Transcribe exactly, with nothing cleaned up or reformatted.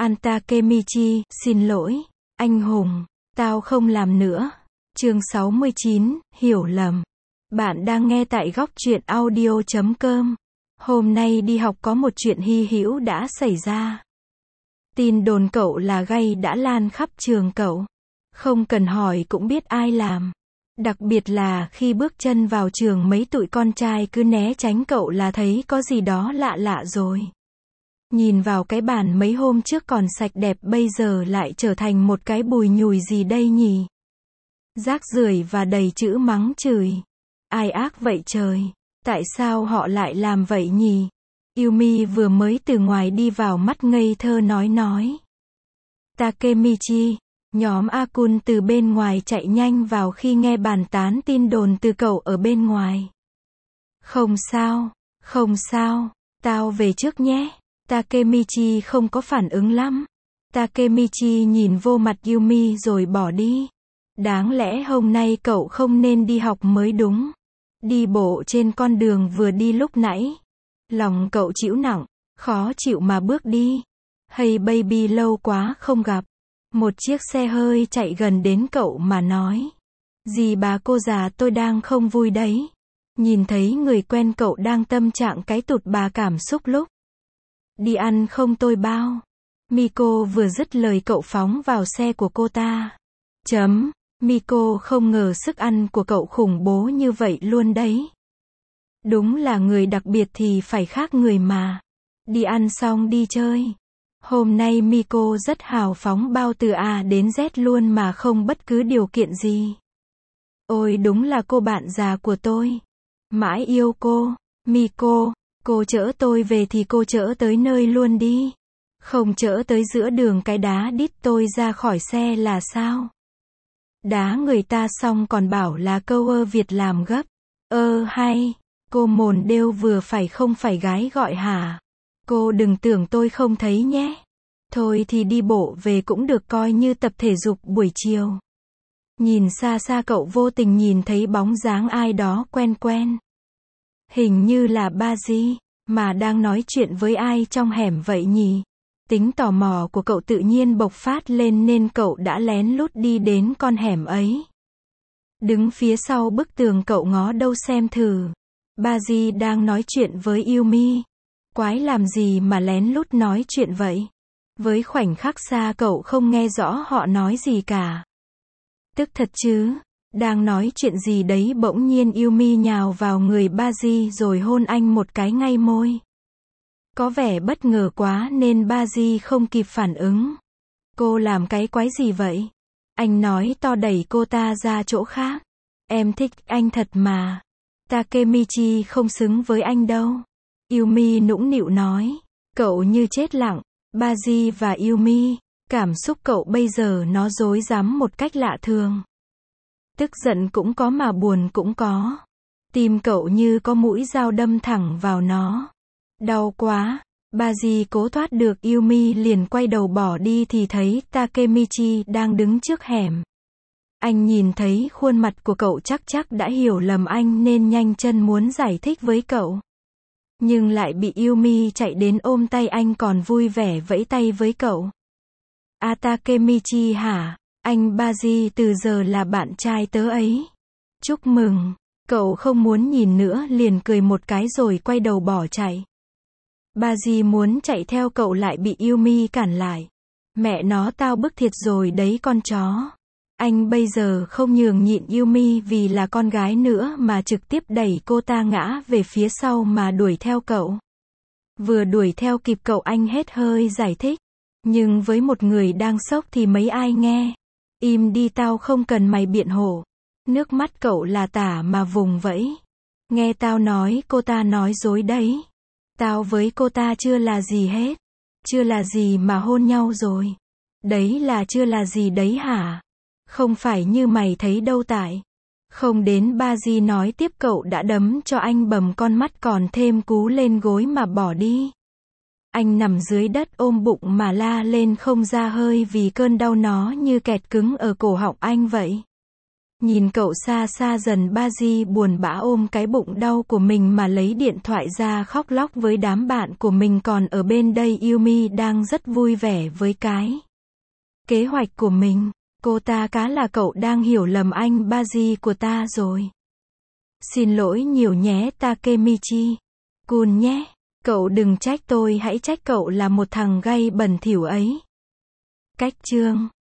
An Takemichi, xin lỗi, anh hùng, tao không làm nữa. Chương sáu mươi chín, hiểu lầm. Bạn đang nghe tại góc truyện audio chấm com. Hôm nay đi học có một chuyện hy hữu đã xảy ra. Tin đồn cậu là gay đã lan khắp trường cậu. Không cần hỏi cũng biết ai làm. Đặc biệt là khi bước chân vào trường mấy tụi con trai cứ né tránh cậu là thấy có gì đó lạ lạ rồi. Nhìn vào cái bàn mấy hôm trước còn sạch đẹp bây giờ lại trở thành một cái bùi nhùi gì đây nhỉ? Rác rưởi và đầy chữ mắng chửi. Ai ác vậy trời? Tại sao họ lại làm vậy nhỉ? Yumi vừa mới từ ngoài đi vào mắt ngây thơ nói nói. Takemichi, nhóm Akun từ bên ngoài chạy nhanh vào khi nghe bàn tán tin đồn từ cậu ở bên ngoài. Không sao, không sao, tao về trước nhé. Takemichi không có phản ứng lắm. Takemichi nhìn vô mặt Yumi rồi bỏ đi. Đáng lẽ hôm nay cậu không nên đi học mới đúng. Đi bộ trên con đường vừa đi lúc nãy. Lòng cậu chịu nặng, khó chịu mà bước đi. Hey baby, lâu quá không gặp. Một chiếc xe hơi chạy gần đến cậu mà nói. Dì bà cô già, tôi đang không vui đấy. Nhìn thấy người quen cậu đang tâm trạng cái tụt bà cảm xúc lúc. Đi ăn không tôi bao. Miko vừa dứt lời cậu phóng vào xe của cô ta. Chấm. Miko không ngờ sức ăn của cậu khủng bố như vậy luôn đấy. Đúng là người đặc biệt thì phải khác người mà. Đi ăn xong đi chơi. Hôm nay Miko rất hào phóng bao từ A đến Z luôn mà không bất cứ điều kiện gì. Ôi đúng là cô bạn già của tôi. Mãi yêu cô. Miko, cô chở tôi về thì cô chở tới nơi luôn đi. Không chở tới giữa đường cái đá đít tôi ra khỏi xe là sao? Đá người ta xong còn bảo là câu ơ Việt làm gấp. Ơ hay, cô mồn đêu vừa phải không phải gái gọi hả? Cô đừng tưởng tôi không thấy nhé. Thôi thì đi bộ về cũng được coi như tập thể dục buổi chiều. Nhìn xa xa cậu vô tình nhìn thấy bóng dáng ai đó quen quen. Hình như là Baji, mà đang nói chuyện với ai trong hẻm vậy nhỉ? Tính tò mò của cậu tự nhiên bộc phát lên nên cậu đã lén lút đi đến con hẻm ấy. Đứng phía sau bức tường cậu ngó đâu xem thử. Baji đang nói chuyện với Yumi. Quái làm gì mà lén lút nói chuyện vậy? Với khoảnh khắc xa cậu không nghe rõ họ nói gì cả. Tức thật chứ, đang nói chuyện gì đấy bỗng nhiên Yumi nhào vào người Baji rồi hôn anh một cái ngay môi. Có vẻ bất ngờ quá nên Baji không kịp phản ứng. Cô làm cái quái gì vậy? Anh nói to đẩy cô ta ra chỗ khác. Em thích anh thật mà. Takemichi không xứng với anh đâu. Yumi nũng nịu nói. Cậu như chết lặng. Baji và Yumi, cảm xúc cậu bây giờ nó rối rắm một cách lạ thường. Tức giận cũng có mà buồn cũng có. Tim cậu như có mũi dao đâm thẳng vào nó. Đau quá. Baji cố thoát được Yumi liền quay đầu bỏ đi thì thấy Takemichi đang đứng trước hẻm. Anh nhìn thấy khuôn mặt của cậu chắc chắc đã hiểu lầm anh nên nhanh chân muốn giải thích với cậu. Nhưng lại bị Yumi chạy đến ôm tay anh còn vui vẻ vẫy tay với cậu. À Takemichi hả? Anh Baji từ giờ là bạn trai tớ ấy. Chúc mừng. Cậu không muốn nhìn nữa liền cười một cái rồi quay đầu bỏ chạy. Baji muốn chạy theo cậu lại bị Yumi cản lại. Mẹ nó tao bức thiệt rồi đấy con chó. Anh bây giờ không nhường nhịn Yumi vì là con gái nữa mà trực tiếp đẩy cô ta ngã về phía sau mà đuổi theo cậu. Vừa đuổi theo kịp cậu anh hết hơi giải thích. Nhưng với một người đang sốc thì mấy ai nghe. Im đi tao không cần mày biện hộ. Nước mắt cậu là tả mà vùng vẫy. Nghe tao nói cô ta nói dối đấy. Tao với cô ta chưa là gì hết. Chưa là gì mà hôn nhau rồi. Đấy là chưa là gì đấy hả? Không phải như mày thấy đâu tại. Không đến Baji nói tiếp cậu đã đấm cho anh bầm con mắt còn thêm cú lên gối mà bỏ đi. Anh nằm dưới đất ôm bụng mà la lên không ra hơi vì cơn đau nó như kẹt cứng ở cổ họng anh vậy. Nhìn cậu xa xa dần, Baji buồn bã ôm cái bụng đau của mình mà lấy điện thoại ra khóc lóc với đám bạn của mình, còn ở bên đây Yumi đang rất vui vẻ với cái kế hoạch của mình. Cô ta cá là cậu đang hiểu lầm anh Baji của ta rồi. Xin lỗi nhiều nhé Takemichi Kun nhé. Cậu đừng trách tôi, hãy trách cậu là một thằng gay bẩn thỉu ấy. Cách chương